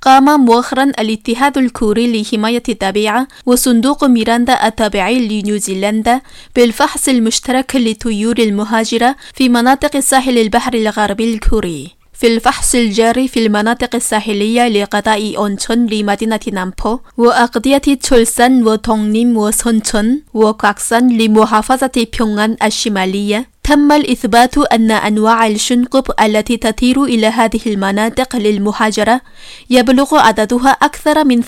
قام مؤخرا الاتحاد الكوري لحماية الطبيعة وصندوق ميراندا التابعي لنيوزيلندا بالفحص المشترك للطيور المهاجرة في مناطق ساحل البحر الغربي الكوري. في الفحص الجاري في المناطق الساحلية لقضاء أونشون لمدينة نامبو وأقضية تشولسان وتونغنيم وسونشون وكاكسان لمحافظة بيونغان الشمالية، تم الإثبات أن أنواع الشنقب التي تطير إلى هذه المناطق للمهاجرة يبلغ عددها أكثر من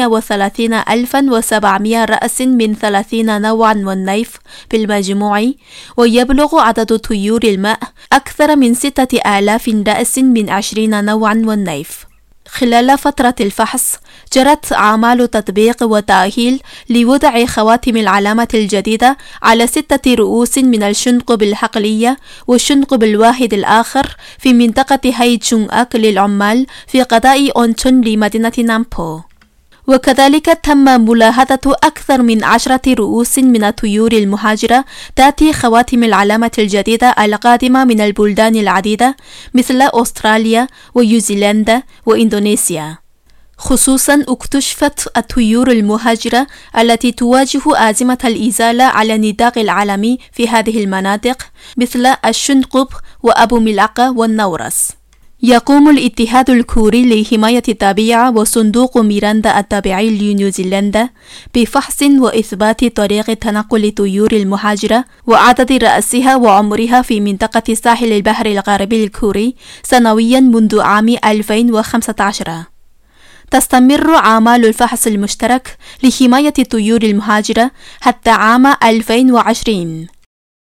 38,700 رأس من 30 نوعا والنيف بالمجموع، ويبلغ عدد طيور الماء أكثر من 6,000 رأس من 20 نوعا والنيف. خلال فترة الفحص جرت أعمال تطبيق وتأهيل لوضع خواتم العلامة الجديدة على 6 رؤوس من الشنقب الحقلية والشنقب الواحد الآخر في منطقة هاي تشونغ أك للعمال في قضاء أونشون لمدينة نامبو. وكذلك تم ملاحظة أكثر من 10 رؤوس من الطيور المهاجرة تأتي خواتم العلامة الجديدة القادمة من البلدان العديدة مثل أستراليا ونيوزيلندا وإندونيسيا. خصوصا اكتشفت الطيور المهاجرة التي تواجه أزمة الإزالة على النطاق العالمي في هذه المناطق مثل الشنقب وأبو ملعقة والنورس. يقوم الاتحاد الكوري لحماية الطبيعة وصندوق ميراندا التابعي لنيوزيلندا بفحص وإثبات طريقة تنقل الطيور المهاجرة وعدد رأسها وعمرها في منطقة ساحل البحر الغربي الكوري سنويا منذ عام 2015. تستمر أعمال الفحص المشترك لحماية الطيور المهاجرة حتى عام 2020.